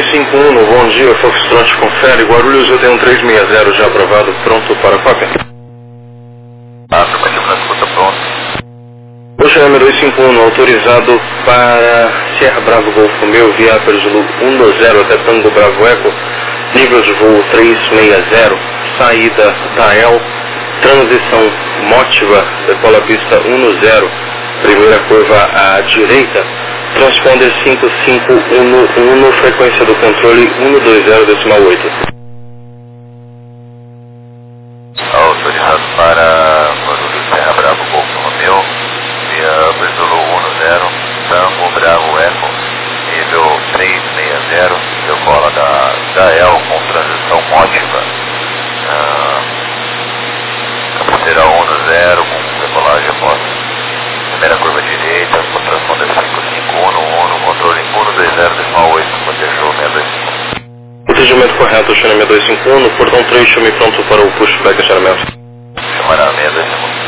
6251, bom dia, Foxtrot confere, Guarulhos UD1360 já aprovado, pronto para cópia. Afirmativo na escuta, pronto. Ocean M251, autorizado para Sierra Bravo Golfo Romeu, via Zulu 120 até Tango Bravo Eco, nível de voo 360, saída da El, transição Motiva, decola pista 10, primeira curva à direita, transponder 5511, frequência do controle 120,8. Autorizado para Guarulhos, Serra Bravo, Golfo Romeu, via Zulu 10, Tango Bravo Eco, nível 360, decola da El com transição Motiva, cabeceira 10 com decolagem oposta. Primeira curva direita, com transponder 5511, controle 120,8, protejou 625. Entendimento correto, Ocean M251, portão 3, chame pronto para o pushback acionamento. Chamará 625.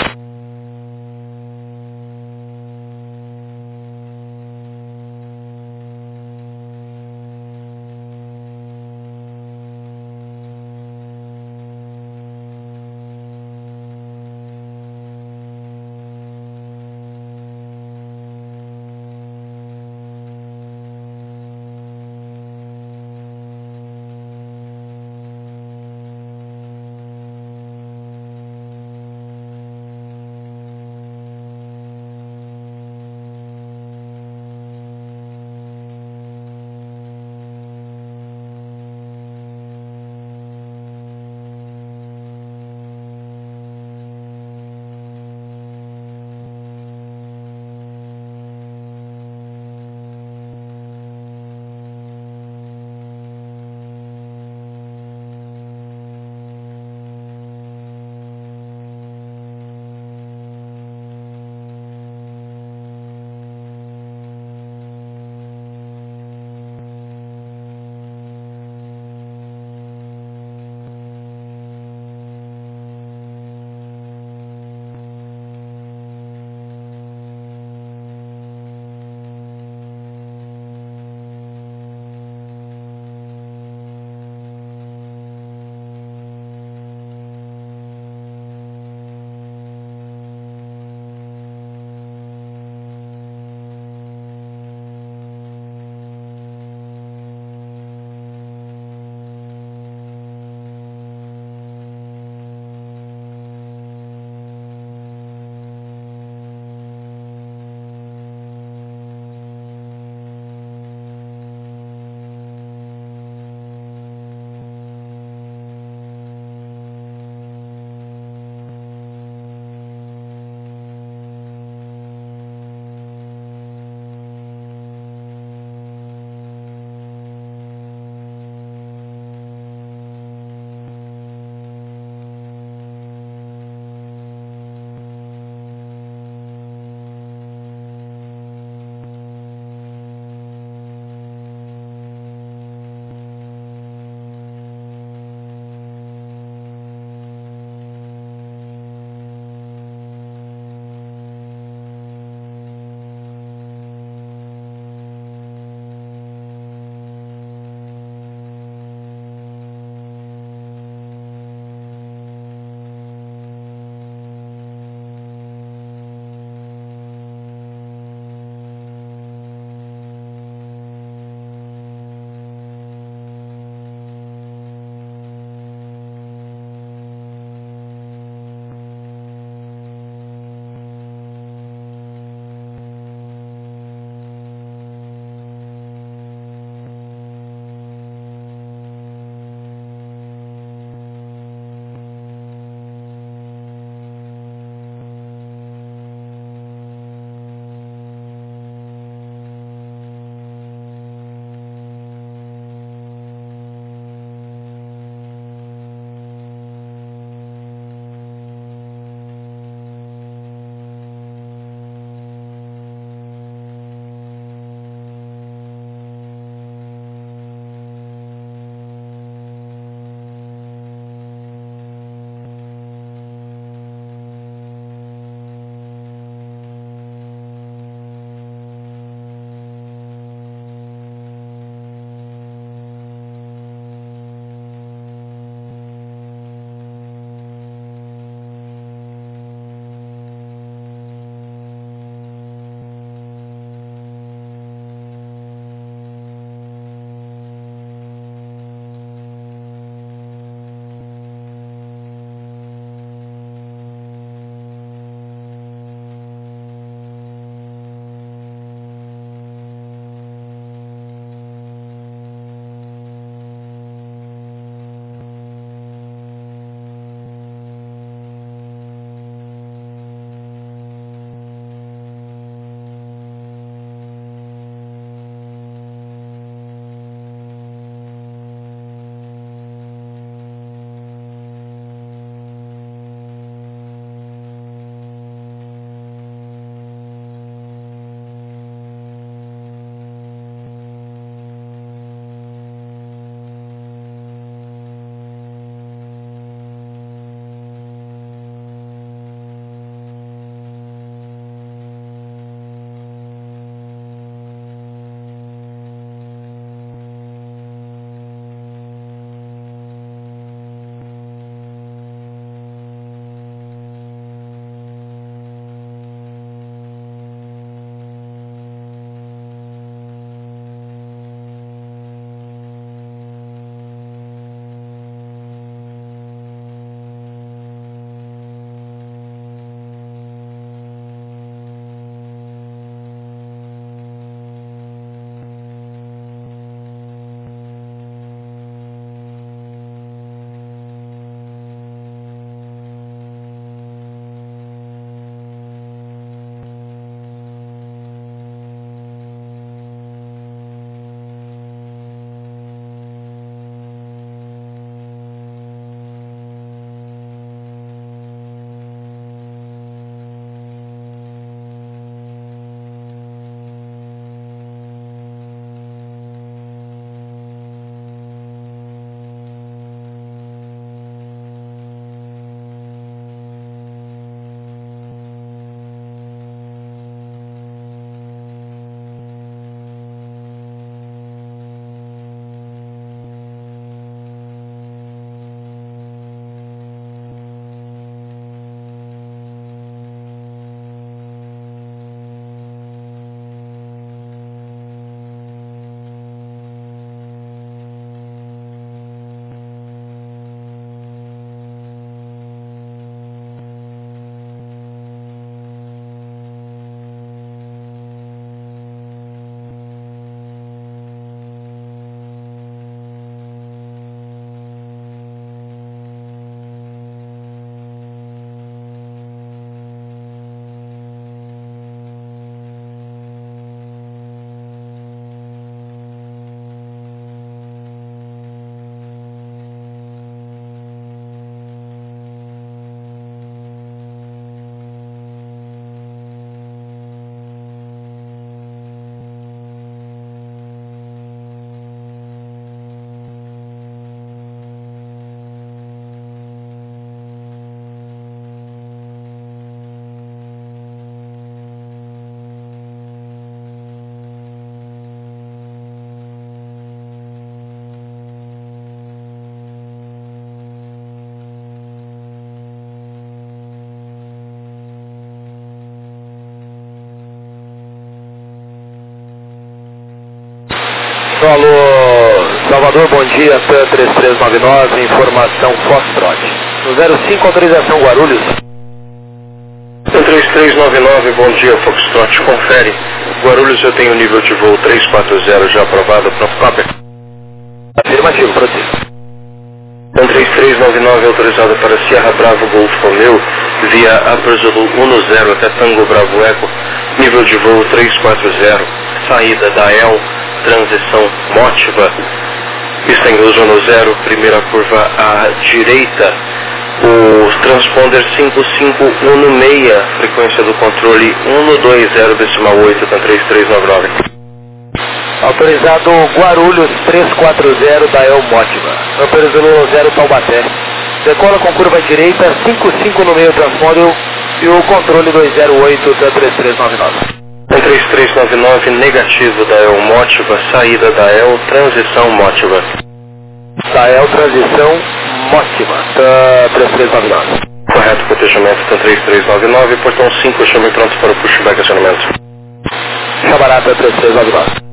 Alô, Salvador, bom dia, TAM 3399, informação Foxtrot. No 05, autorização Guarulhos. TAM 3399, bom dia, Foxtrot, confere. Guarulhos, eu tenho nível de voo 340 já aprovado, pronto, cópia. Afirmativo, prossiga. TAM 3399, autorizado para Sierra Bravo Golf Romeo, via Upper Zulu 10 até Tango Bravo Eco, nível de voo 340, saída da EL, transição Motiva, pista em ozono 0, primeira curva à direita, o transponder 5516, frequência do controle 120,8, TAM 3399. Autorizado Guarulhos 340 da El Motiva. Upper Zulu 0 Taubaté. Decola com curva à direita, 55 no meio transponder e o controle 208 da 3399. 3399, negativo da El Motiva, saída da El, transição Motiva. Da El, transição Motiva, da 3399. Correto, cotejamento da 3399, portão 5, chame pronto para o pushback acionamento. Chabarata 3399.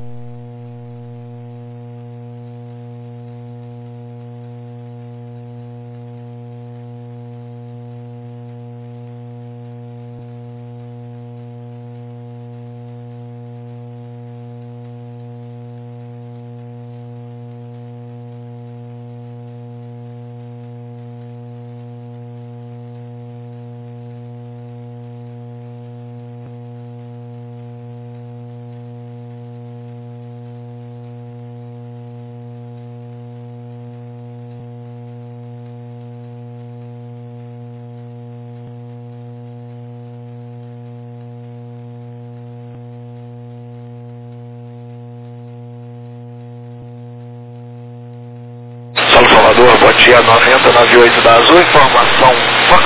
Salvador, bom dia, 9098 da Azul, informação Fox.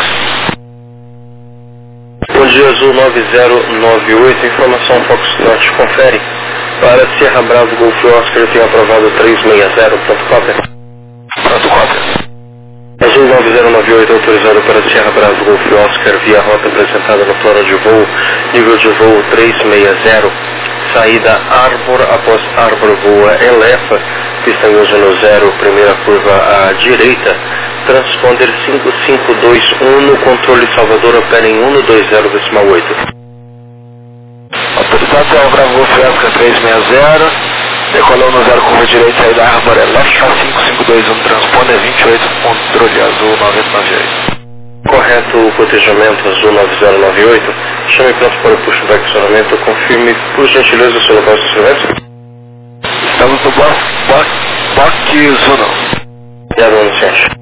Bom dia, Azul 9098, informação Foxtrot, confere. Para Sierra Bravo Golf Oscar, eu tenho aprovado 360, pronto, cópia. Pronto, cópia. Azul 9098, autorizado para Sierra Bravo Golf Oscar, via rota apresentada no plano de voo, nível de voo 360, saída Arbor, após Arbor voa Elefa, pista em ozono 0, primeira curva à direita, transponder 5521, controle Salvador opera em 120,8. Autorizado Sierra Bravo Golf Oscar 360, decolou no 0 curva direita, saída Arbor Elefa, 5521, transponder 28, controle Azul 9098. Correto, cotejamento Azul 9098, chame pronto para o pushback acionamento, confirme por gentileza o seu local de estacionamento. Estamos no Boque Zuno. Obrigado, anunciante.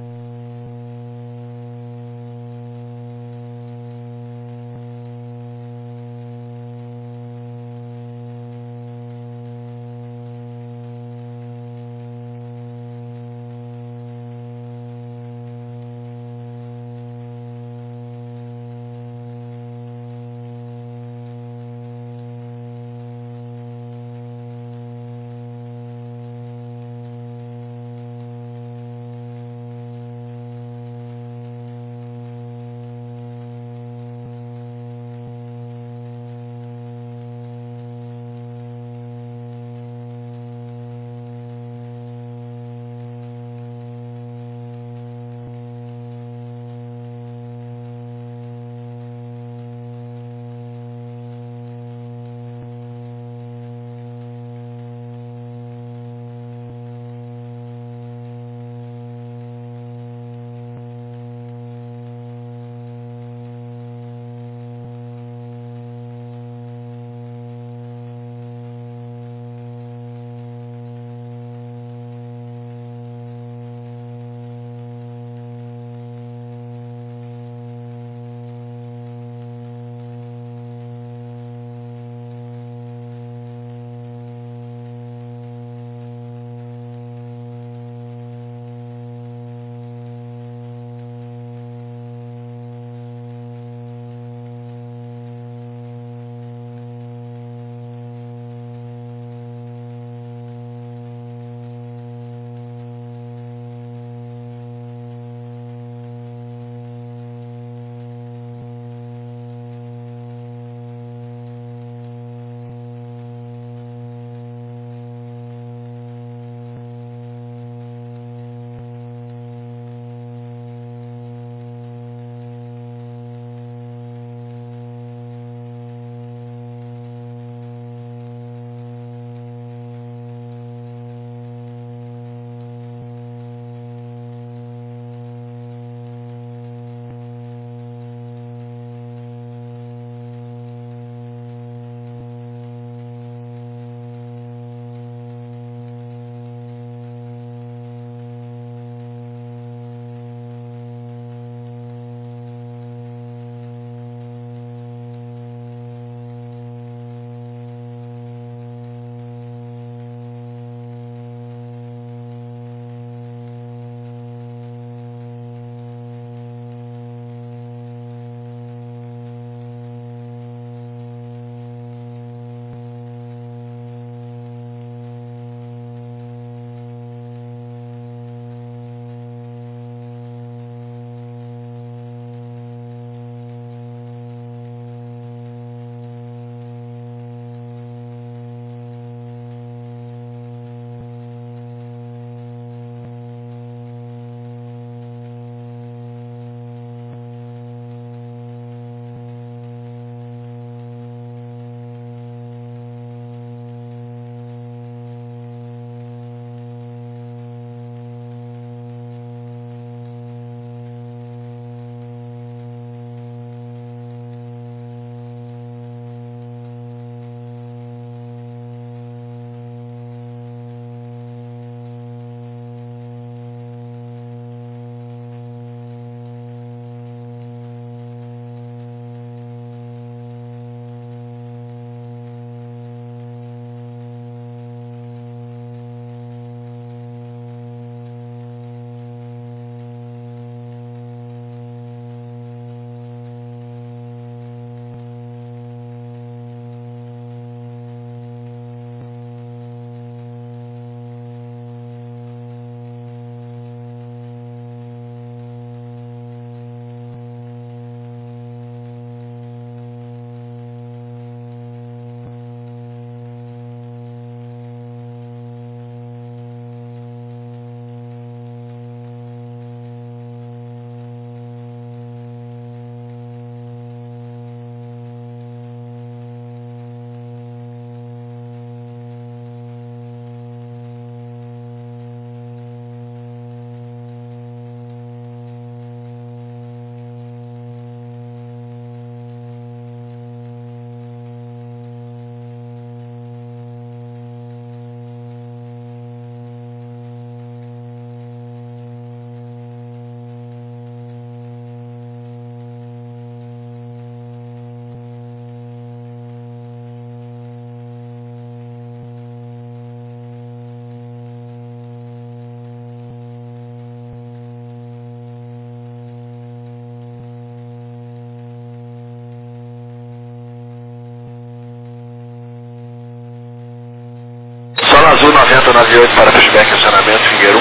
9098 para pushback, acionamento, Figueiro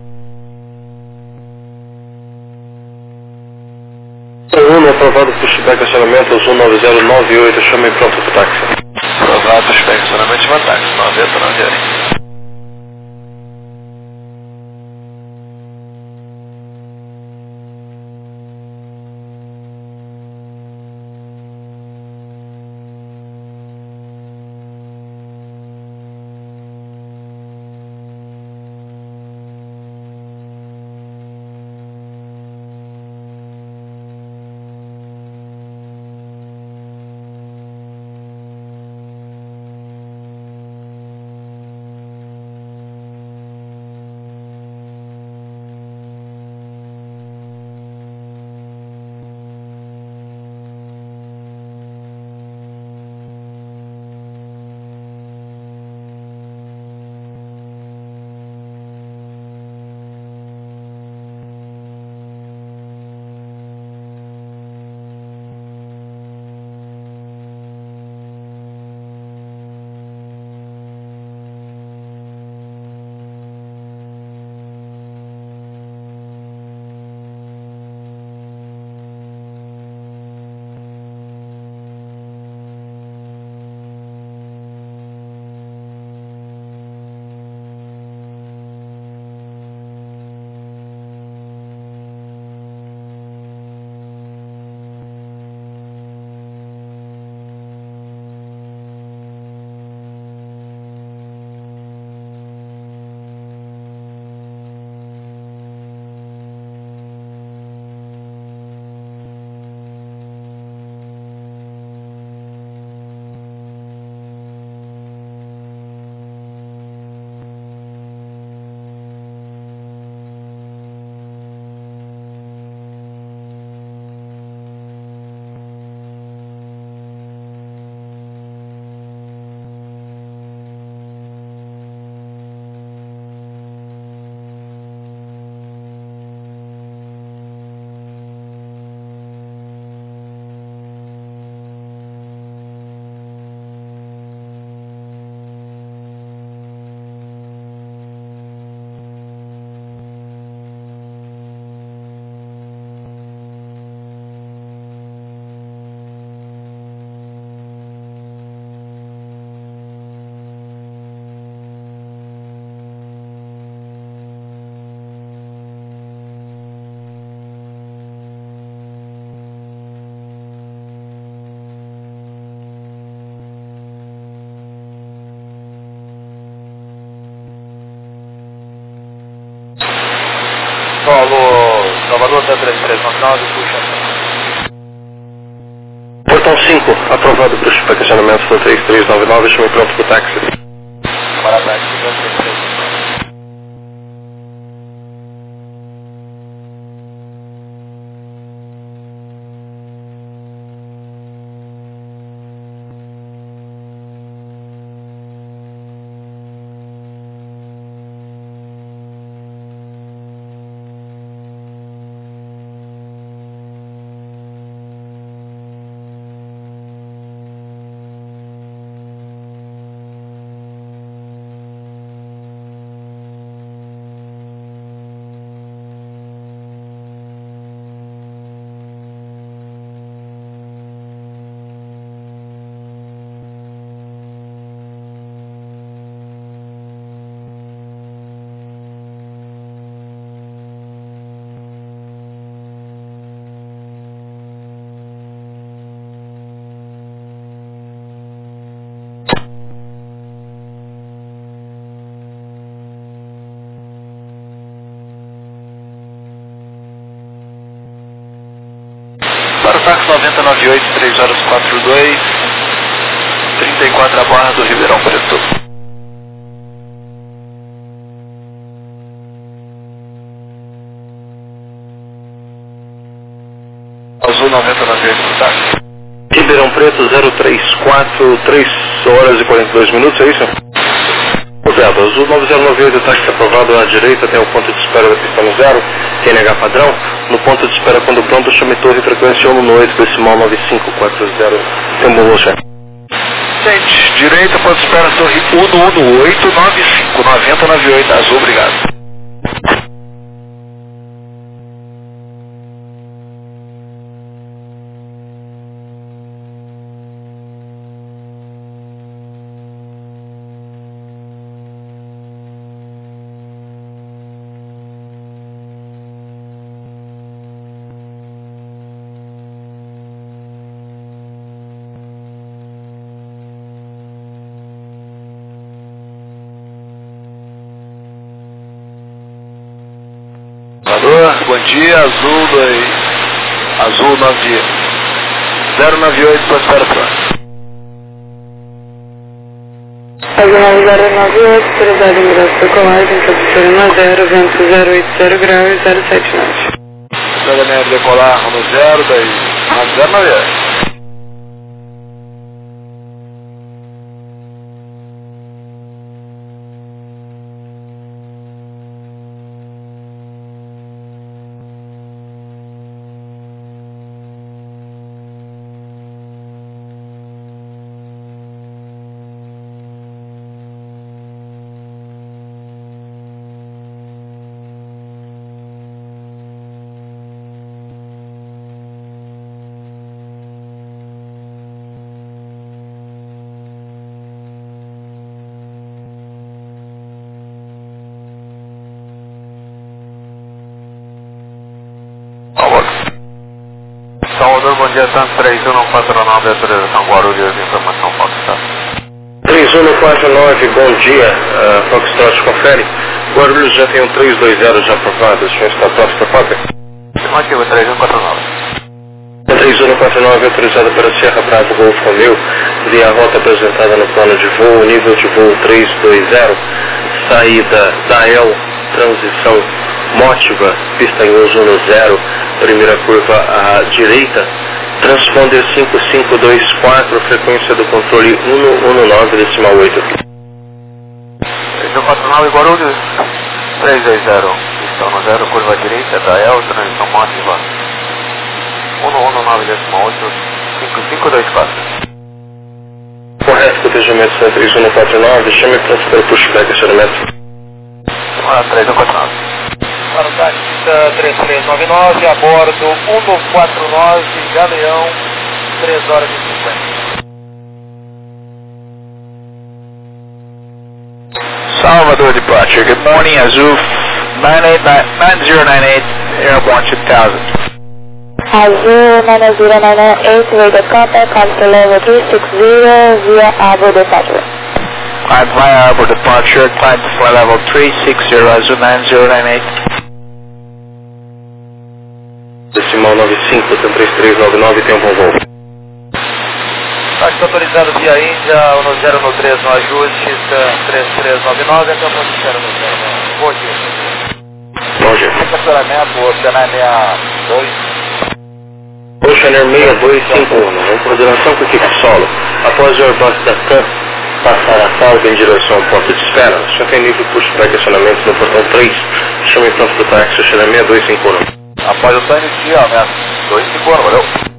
1. Aprovado pushback, acionamento, Azul 9098, chame pronto para o táxi. Aprovado, pushback, acionamento, chama táxi, 9098. Salvador 3399, puxa. Portão 5, aprovado para o estacionamento do 3399, chame pronto para o táxi. Para táxi 233. Para o táxi 9098, 3 horas 42, 34 a bordo, Ribeirão Preto. Azul 9098 para o táxi. Ribeirão Preto 034, 3 horas e 42 minutos, é isso? Correto, Azul 9098, táxi aprovado à direita até o ponto de espera da pista no 0, TNH padrão. No ponto de espera quando pronto, chame torre frequência 1 no 8, decimal 9540. Tem um bom voo, chefe. Vicente, direita, ponto de espera, Torre 118, 95, 90, 98, azul, obrigado. Bom dia, azul 098, ponto de espera, pronto. Azul 098, autorizado em graça decolagem, temperatura 10, vento 080 graus 079. Estrada média decolar no 0, daí 098. Salvador, bom dia, Santos 3149, autorização Guarulhos, informação Foxtrot. 3149, bom dia, Foxtrot confere. Guarulhos já tem um 320 já aprovado, o senhor está próximo para cópia? Afirmativo, 3149. 3149, autorizado para Sierra Bravo Golf Romeo, via a rota apresentada no plano de voo, nível de voo 320, saída Dael, transição Mótiva, pista em uso no 0, primeira curva à direita, transponder 5524, frequência do controle 119,8. 3149, Guarulhos, 320, pista no 0, curva à direita, Dael, transição Mótiva, 119,8, 5524. Correto, cotejamento 3149, chame pronto para pushback, acionamento. 3149. Para o taxista 3399, a bordo 149, Galeão, 3 horas e 50. Salvador departure, good morning, Azul 9098, airborne 2000. Azul 9098, rated contact, cancel level 360 via Abo departure. Climb via Arbor departure, climb to flight level 360, Azul 9098. Decimal 95, 3399, tem um bom voo. Taxa autorizado via Índia, 1013 no ajuste, 3399, até o ponto de espera no 0. Bom dia. Bom dia. Estacionamento, Oceanar 62. Oceanar 6251, em coordenação com a equipe solo. Após o Airbus da TAM passar a salva em direção ao ponto de espera, já tem nível pushback acionamento no portão 3. Chame pronto do táxi, Oceanar 6251. Após o plano inicial, né? 251, valeu.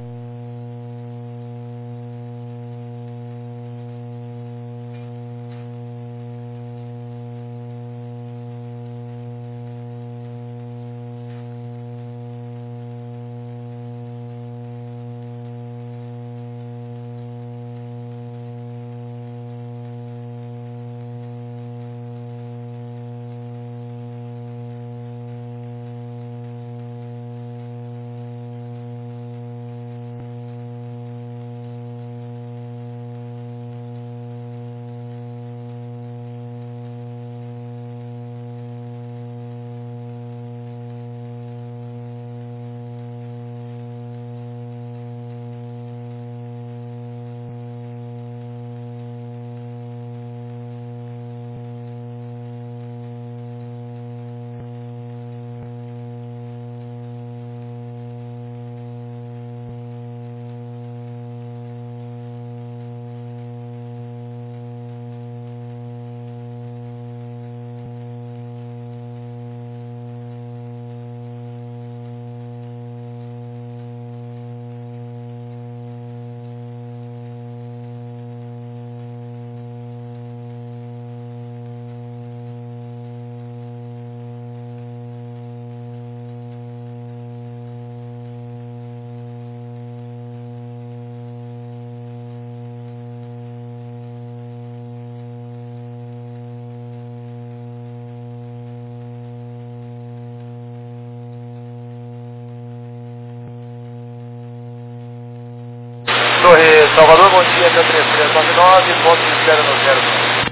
Salvador, bom dia, até 3399, ponto de espera no 0.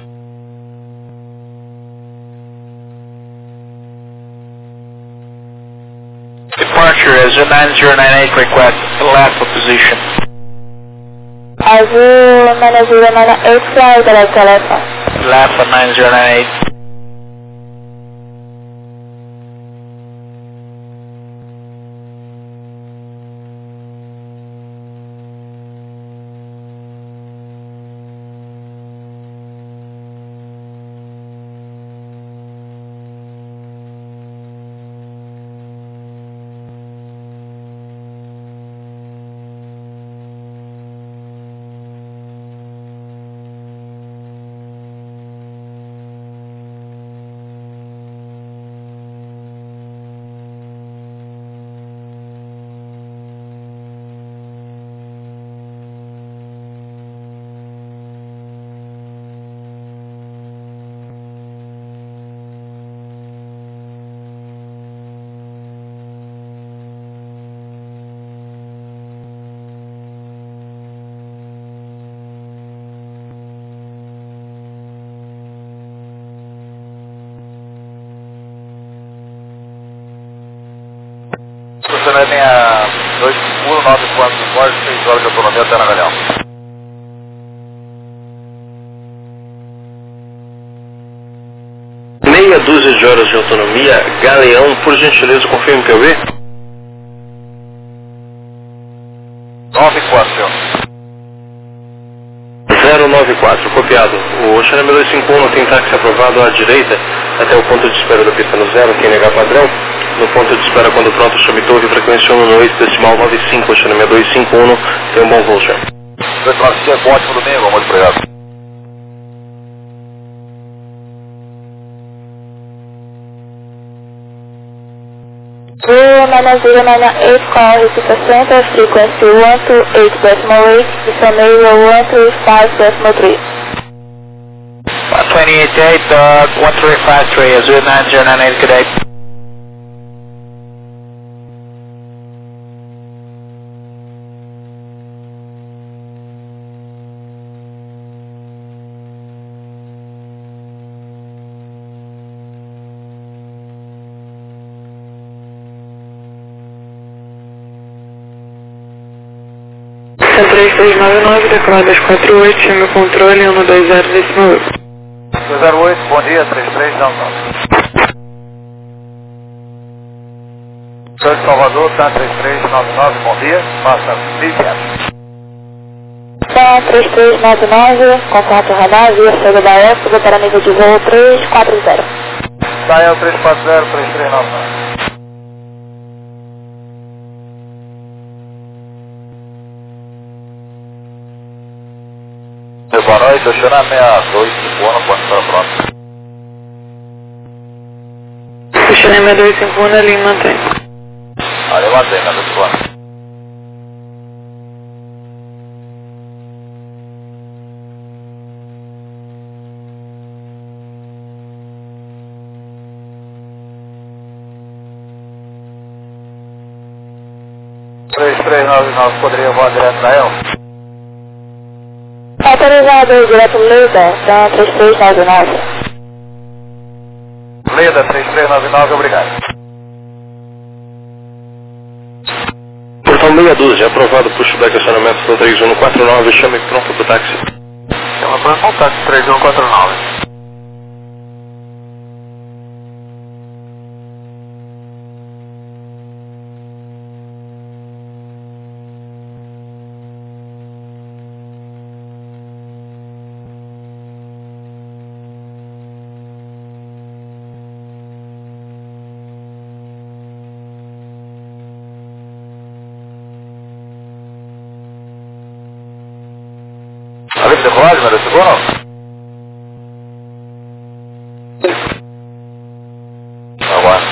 Departure, Azul 9098, request left position. Azul 9098, fly direct telephone. Left 9098. Funcionando em a 2,9 Borges, 6 horas de autonomia até na Galeão. Meia dúzia de horas de autonomia, Galeão, por gentileza, confirme POV. 94, 094, copiado. O Xaname 251 não tem táxi aprovado à direita até o ponto de espera da pista no 0, aqui em NH padrão. No ponto de espera, quando pronto, chame torre, frequência 118,95, Xaname 251, tem um bom voo, senhor. 295, ótimo domingo, muito obrigado. Azul 9098, call repeat center, frequency 128.8, descending 135.3. 128.8, 1353, Azul 9098, good day. São 3399, decolado às 48, chame o controle 120,8. 208, bom dia, 3399. Sou de Salvador, tá 3399, bom dia, passa 1500. Tá 3399, contato radar, via chega da época para nível de voo 340. Saia 340, 3399. Boa noite, Oxana 6251, pode estar pronto. Xaname 251, ali mantém. Ali mantém, na 251. Três, 3399, poderia voar direto da El? Autorizado direto Leda, então 3399. Leda 3399, obrigado. Portão meia dúzia, aprovado, pushback, acionamento do 3149, chame pronto pro táxi. Tem uma próxima táxi 3149. A livre decolagem, mas esse bom? Aguardo.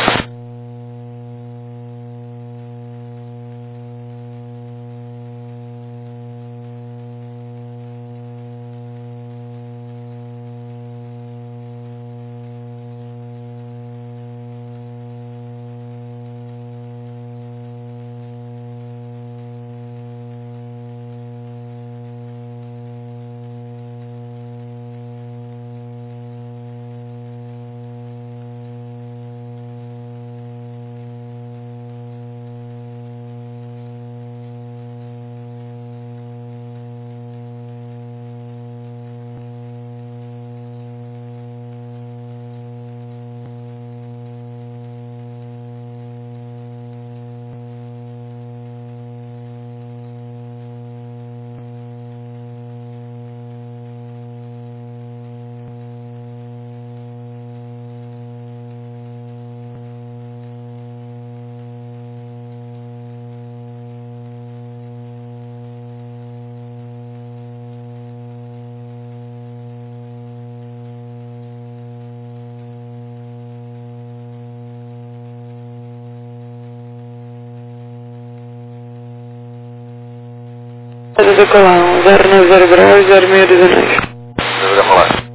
Pode decolar 090 graus, 0619. Deve decolar.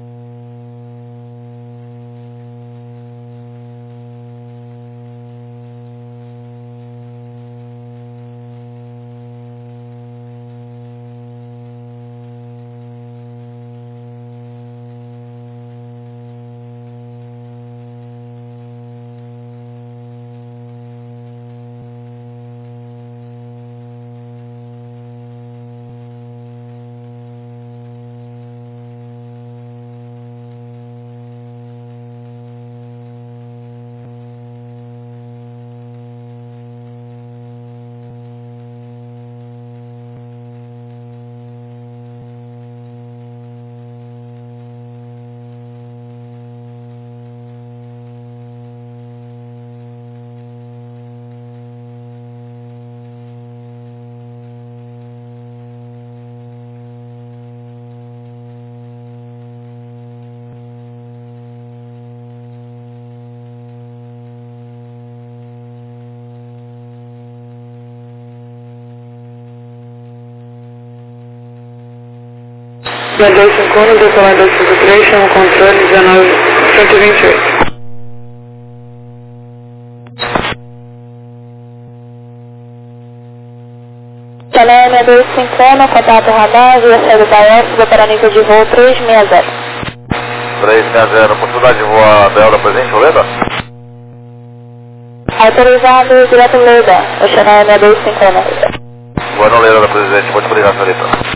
Na 251, decolar 253, chama o controle 19128. Telema 251, contato radar, via saída da Oeste, para nível de voo 360. 360, possibilidade de voar Delta presente, Leda? Autorizado, direto Leda, Oceanária 251. Boa noite, Leda, presidente, pode obrigado, senhorita.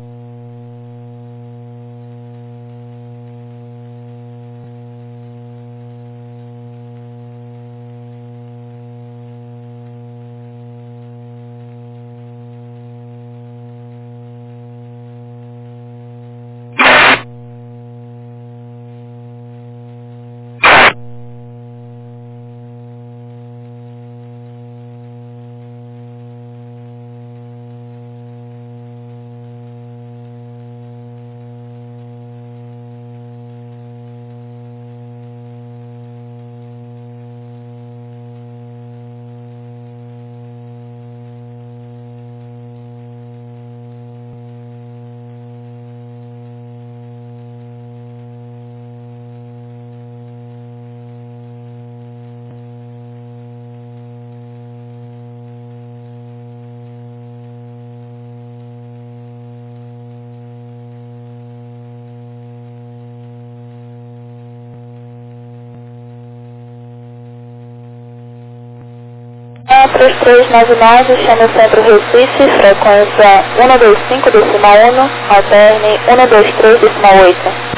A 3399, chama o centro Recife, frequência 125,1, alterne 123,8.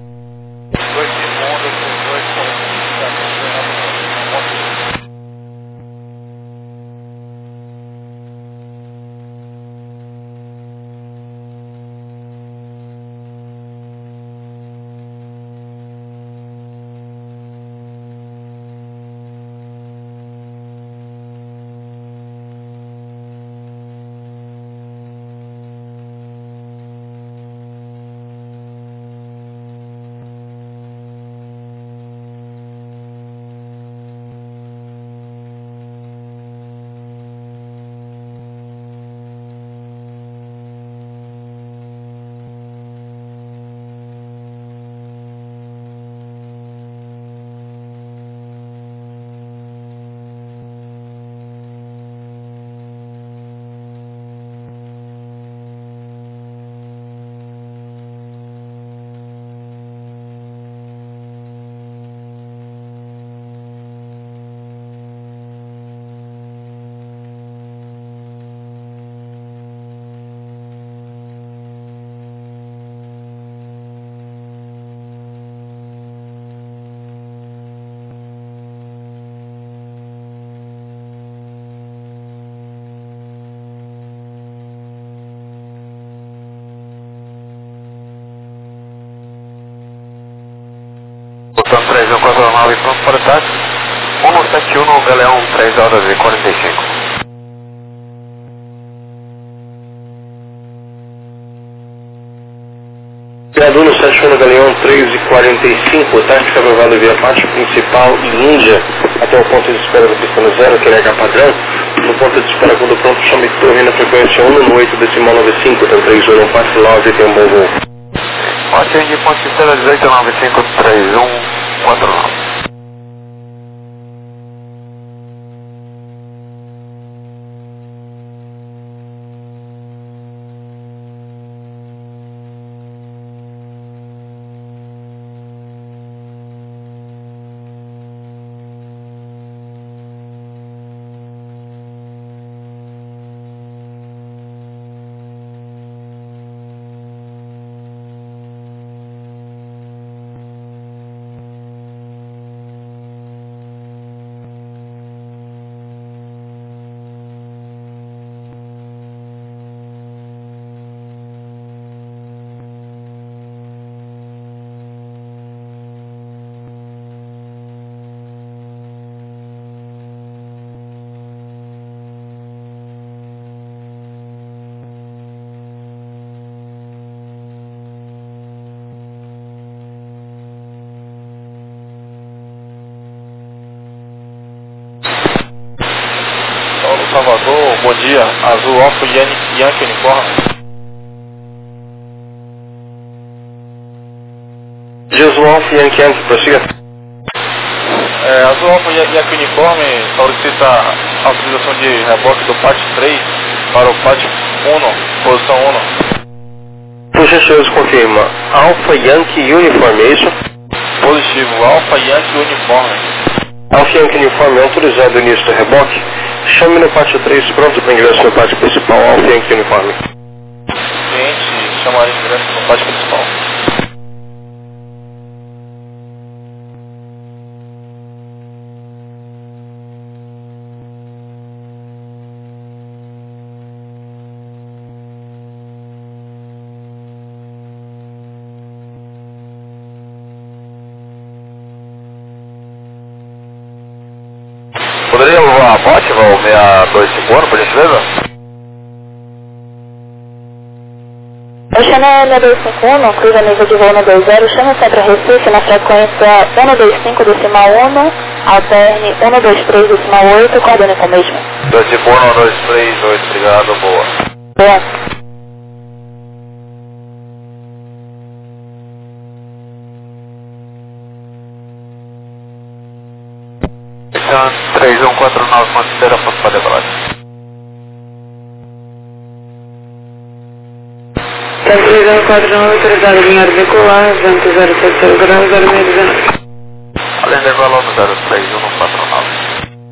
Botão 3149 pronto para táxi. 171 no Galeão 3 horas e 45. Criador no 71 no Galeão 3 e 45, táxi aprovado via faixa principal e Índia até o ponto de espera do pistão zero, que é H padrão, no ponto de disparo quando pronto, chame torre na frequência 118,95, então 31, passe logo e tem um bom voo. Atende ponto de tela 18953149. Salvador, bom dia, Azul Alfa Yankee Uniforme. Azul Alfa Yankee, prossiga. Azul Alfa Yankee Uniforme solicita a utilização de reboque do PAT 3 para o PAT 1, posição 1. Por gentileza, confirma. Alfa Yankee Uniforme, é isso? Positivo, Alfa Yankee Uniforme. Alfa Yankee Uniforme, autorizado o início do reboque. Chame no pátio 3, pronto para ingresso no pátio principal, Alfa Yankee Uniforme. Cliente, chamaria ingresso no pátio principal. Poderia voar a Motiva ou 625, por gentileza? Oceana 6251, cruza nível de voo 120, chama Centro Recife na frequência 125,1, alterne 123,8, coordene com o mesmo. 251, 1238, obrigado, boa. Boa. Então, 3149, considera a foto para decolar. 3149, autorizado a linha decolar, vento 070 graus, 0619. Além de valor no 03149.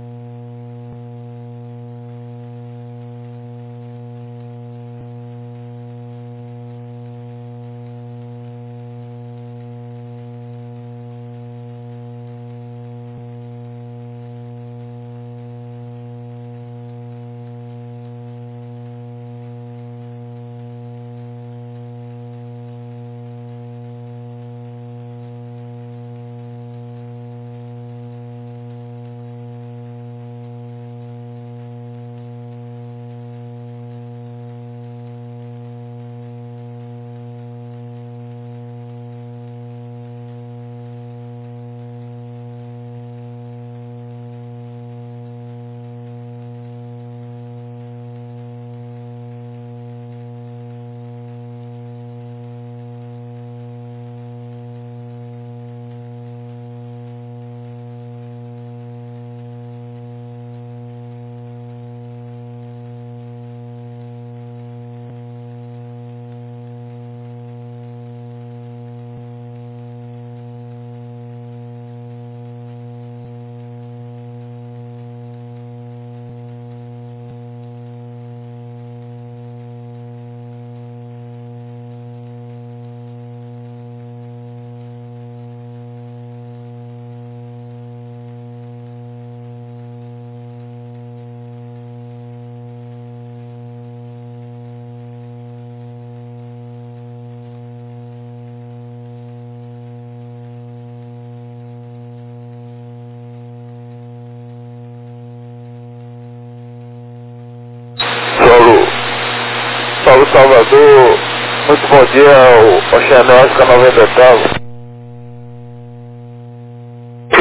Paulo Salvador, muito bom dia, o Oceanótica 90 oitavo.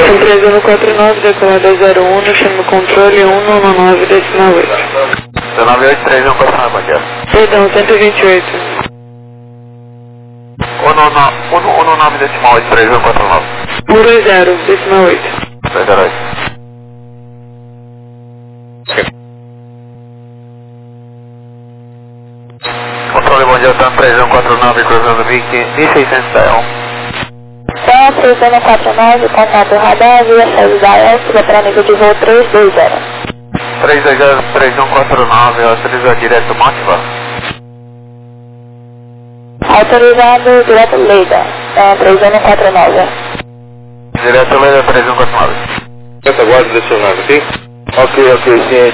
Empresa no 49, decolada 01, chama o controle 119 decimal 8. 1983149, bom dia. Perdão, 128. 119 decimal 8, 3149. 120 decimal 8. 208. Controle, bom dia, TAM 3149, cruzando 1600 da TAM 3149, contato radar, via saída da AEL, siga para nível de voo 320. 320-3149, autoriza direto Motiva. Autorizado direto Leida, 3149. Direto Leida 3149. Essa guarda direcionada, ok? Ok, ciente.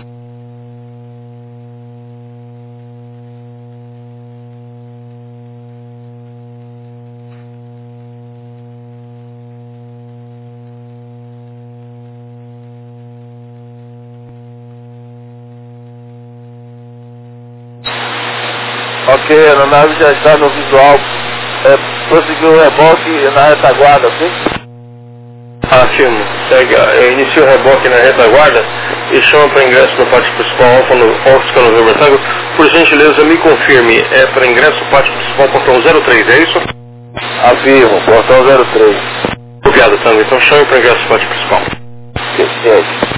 Ok, a aeronave já está no visual. Prosseguiu o reboque na retaguarda, ok? Afirmo. Inicia o reboque na retaguarda e chama para ingresso no pátio principal Oscar November Tango. Por gentileza, me confirme. É para ingresso no pátio principal portão 03, é isso? Afirmo, portão 03. Obrigado, Tango. Então chame para ingresso no pátio principal. Ciente.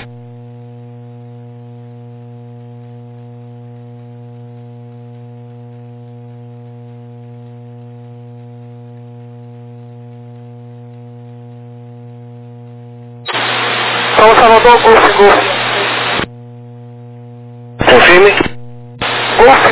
São Salvador, Golf. Confirme. Golf.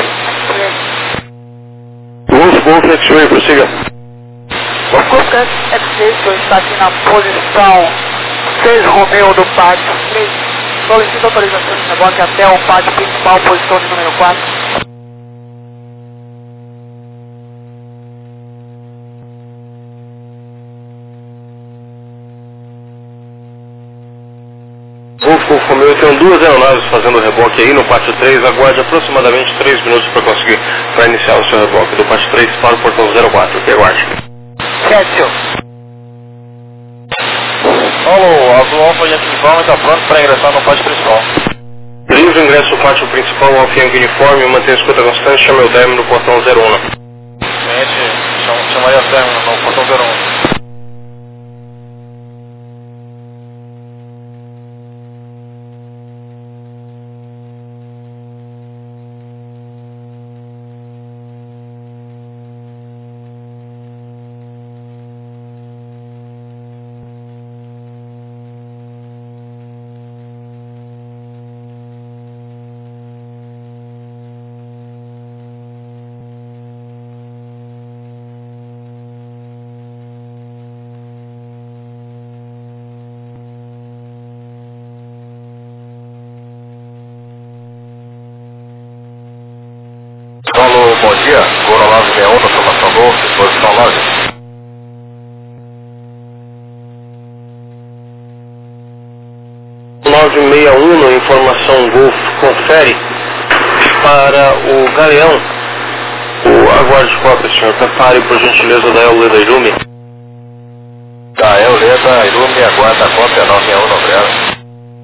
Golf, X-Ray, prossiga. Golf X-Ray está aqui na posição 6 Romeo do pátio 3. Solicita autorização de reboque até o pátio principal, posição de número 4. Golf Romeo, eu tenho duas aeronaves fazendo reboque aí no pátio 3, aguarde aproximadamente 3 minutos para iniciar o seu reboque. Do pátio 3 para o portão 04, que aguarde. Certo. Alô, Azul Alfa Yankee Uniforme está pronto para ingressar no pátio principal. Livre ingresso no pátio principal, Alfa Yankee Uniforme, mantenha a escuta constante, chame o DEM no portão 01. Ciente, chama aí a SEM no portão 01. Alô, bom dia, Goro 961, formação Golf, posição 9. Informação Golf, confere para o Galeão. Aguarde cópia, senhor. Prepare, por gentileza, da Leda Irume. Da Leda Irume, aguarda a cópia 961, obrigado.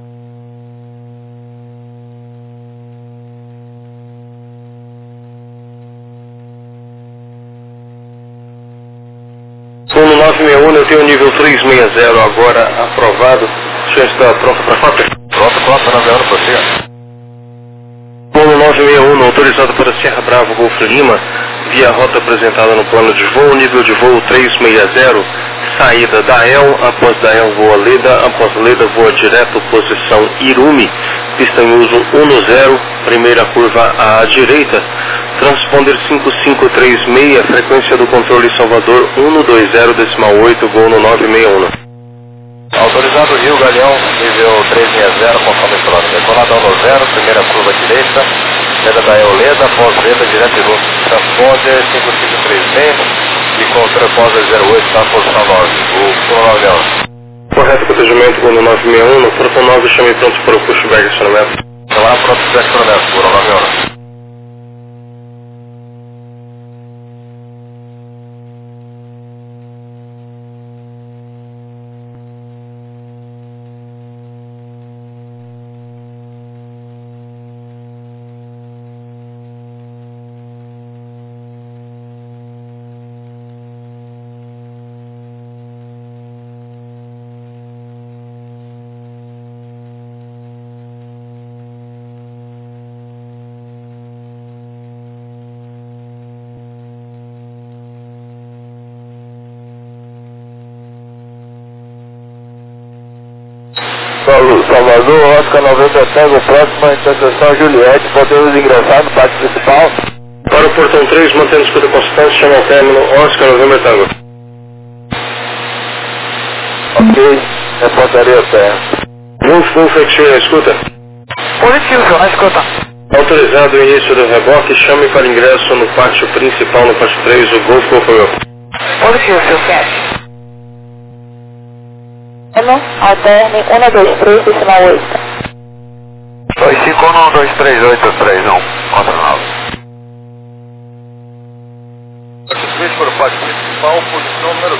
No 961, eu tenho o nível 360 agora aprovado. O senhor está pronto para cópia? Pronto, 961, prossiga. Voo 961, autorizado para Sierra Bravo Golf Lima, via rota apresentada no plano de voo, nível de voo 360, saída da EL, após da EL voa Leda, após Leda voa direto, posição Irume, pista em uso 10, primeira curva à direita, transponder 5536, frequência do controle Salvador 120,8, voo no 961. Autorizado Rio Galeão, nível 360, conforme plano. Decolada 10, primeira curva direita, Leda da Leda, pós-Leda, direto e rumo. Transponder 5536 e com transponder 08, na posição 9. O Polo 9 Correto procedimento, voo no 961, no portão 9, chame pronto para o pushback acionamento. Então lá pronto para o acionamento, Polo 9. Salvador, Oscar 90 Tango, próxima interseção Juliette, podemos ingressar no pátio principal? Para o portão 3, mantendo escuta constante, chama ao término Oscar November Tango. Ok, reportaria certo. Wolf X-Ray, escuta. Positivo, senhor, na escuta. Autorizado o início do reboque, chame para ingresso no pátio principal, no pátio 3, o Golf Romeo. Positivo, seu 7. Alterne 123, decimal 8. 251123831, contra 9. 3 para o pátio principal, posição número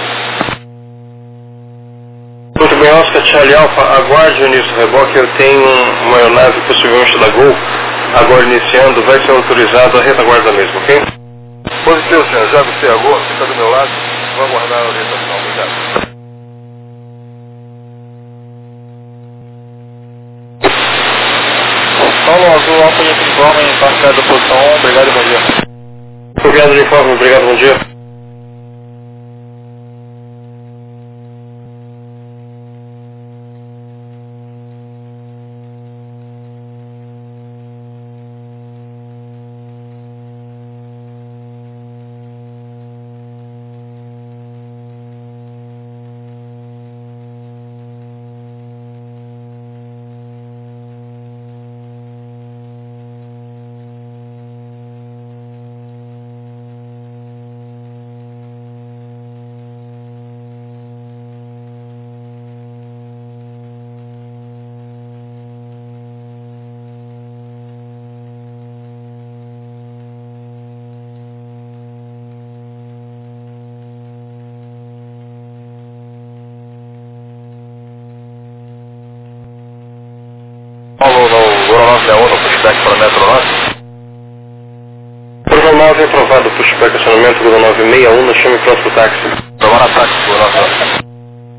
5. Muito bem, Oscar Charlie Alpha, aguarde o início do reboque. Eu tenho uma aeronave possivelmente da Gol, agora iniciando, vai ser autorizado a retaguarda mesmo, ok? Positivo, senhor. Já você agora, fica do meu lado. Vou aguardar a orientação. Obrigado. Paulo Azul, Alfa de Uniforme, parceiro da posição 1, obrigado e bom dia. Obrigado, uniforme, obrigado, bom dia. Paulo, no Goro 961, no pushback para Metro 9. Portão 9 aprovado, pushback acionamento, Gol 961, no chame próximo táxi. Tomar ataque, Goro 961.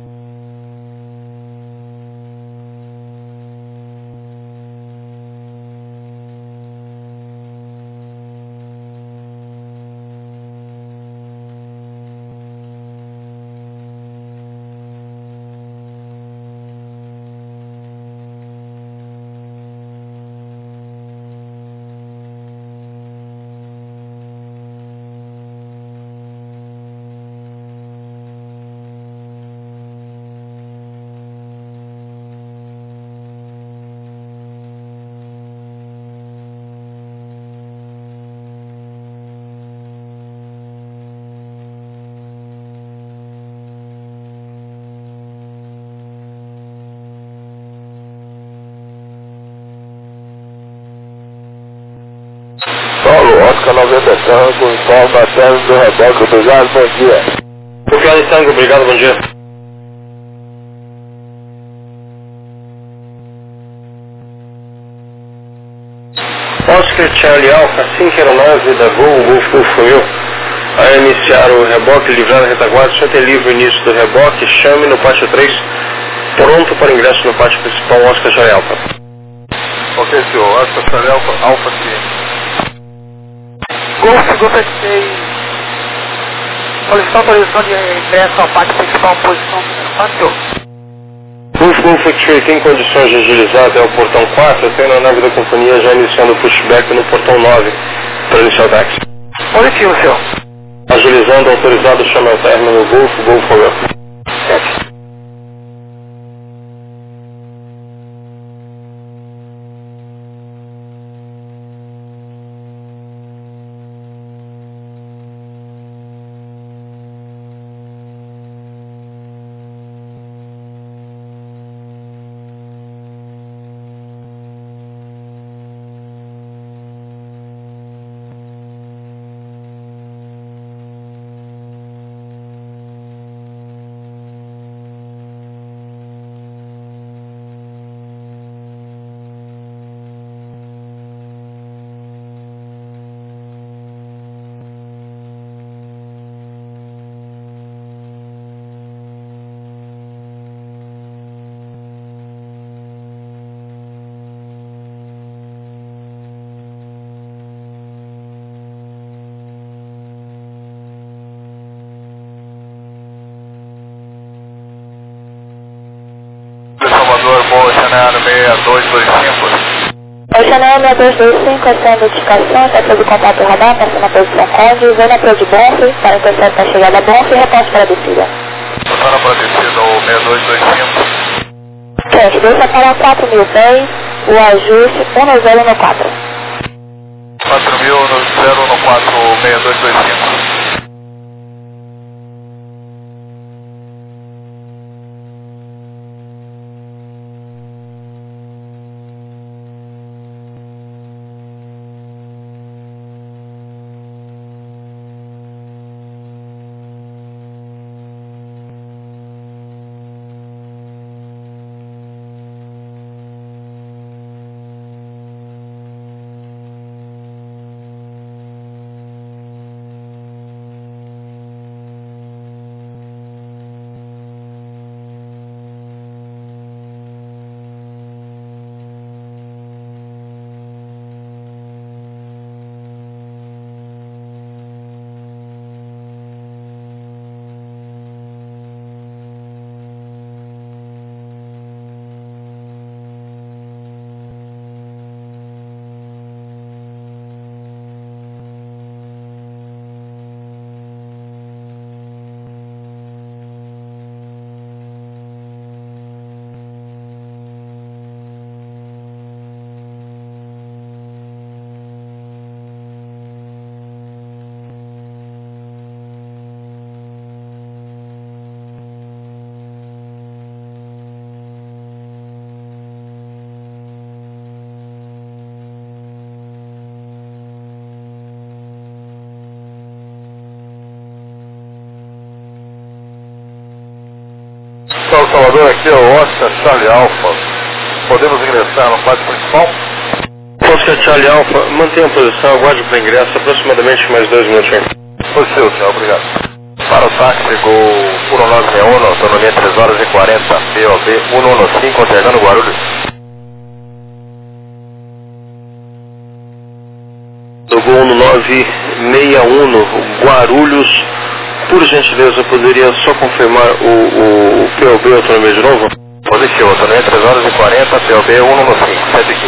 Paulo, Oscar 90 Tango, informa a término do reboque, obrigado, bom dia. Obrigado, Tango, obrigado, bom dia. Oscar Charlie Alpha, 5 aeronave da Gol, Golf Romeo, a iniciar o reboque, livrar a retaguarda, só ter livre o início do reboque, chame no pátio 3, pronto para ingresso no pátio principal, Oscar Charlie Alpha. Ok, senhor, Oscar Charlie Alpha CM. Golf 6, solicita autorização de ingresso ao pátio principal, posição número 4. Golf X-Ray tem condições de agilizar até o portão 4, eu tenho a nave da companhia já iniciando o pushback no portão 9 para iniciar o táxi. Positivo, senhor. Agilizando, autorizado, chama ao término Golf Romeo. 7. 6225. Oceaneia 6225, essa é a notificação, está sob contato radar, passando na posição Conde, vem na Pro de Bonfe, para interceptar a chegada a Bonfe e reposte para a descida. Passando para a descida o 6225. Cash, deixa para 4.000 pés, o ajuste 1014. 4.000 no 46225. Salvador, aqui é o Oscar Charlie Alpha. Podemos ingressar no pátio principal? Oscar Charlie Alpha, mantenha a posição, aguarde para ingresso, aproximadamente mais 2 minutos. Possível, senhor, obrigado. Para o táxi Gol 1961, autonomia 3 horas e 40, POB 115, alternando Guarulhos. Do Gol 1961, Guarulhos, por gentileza, poderia só confirmar o POB autonomia de novo? Positivo, autonomia 3 horas e 40, POB 115,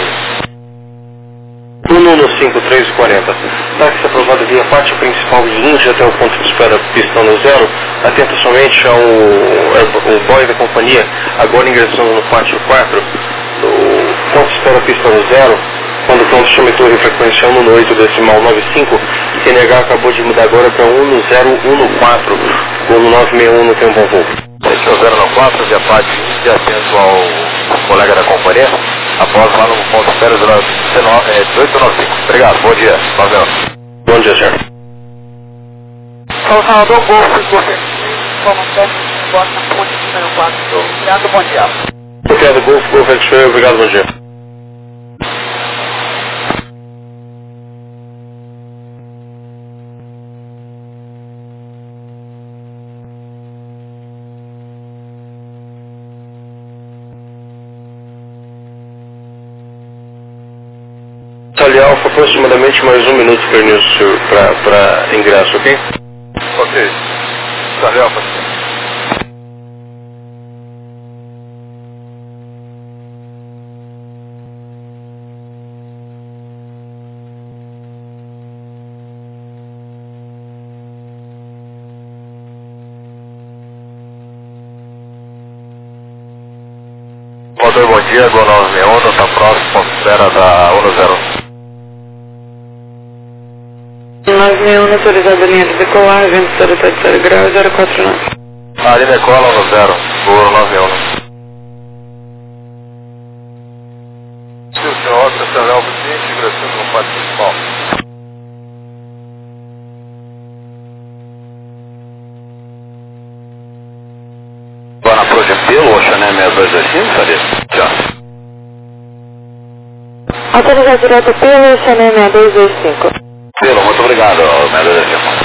715. 115, 3 e 40. Táxi aprovado via pátio principal de Índia até o ponto de espera pista no zero. Atenta somente ao boy da companhia, agora ingressando no pátio 4, no ponto de espera pista no zero. Quando o ponto chama torre frequência 1 decimal 95, e TNH acabou de mudar agora para 1014, Gol 961 não tem um bom voo. Este é o 094, via pátio Índia, atento ao colega da companhia, após lá no ponto de espera 1895. Obrigado, bom dia, valeu. Bom dia, senhor. Salvador Golfo, informação, bota na ponte número 4, obrigado, bom dia. Obrigado, Golfo X-Ray, obrigado, bom dia. Charlie Alpha, aproximadamente mais 1 minuto para ingresso, ok? Ok. Charlie Alpha. Salvador, bom dia, Gol 961, está próximo, ponto de espera da 10. 961, autorizado a linha de decolar, vento 070 graus, 049. A linha decola 10, Gol 961. Se o senhor Oscar Charlie Alpha, seguinte, ingressando no pátio principal. Agora na Projepelo, Oceaneia 6225, cadê? Já. Autorizado direto pelo Oceaneia 6225. Pelo, muito obrigado, 6225.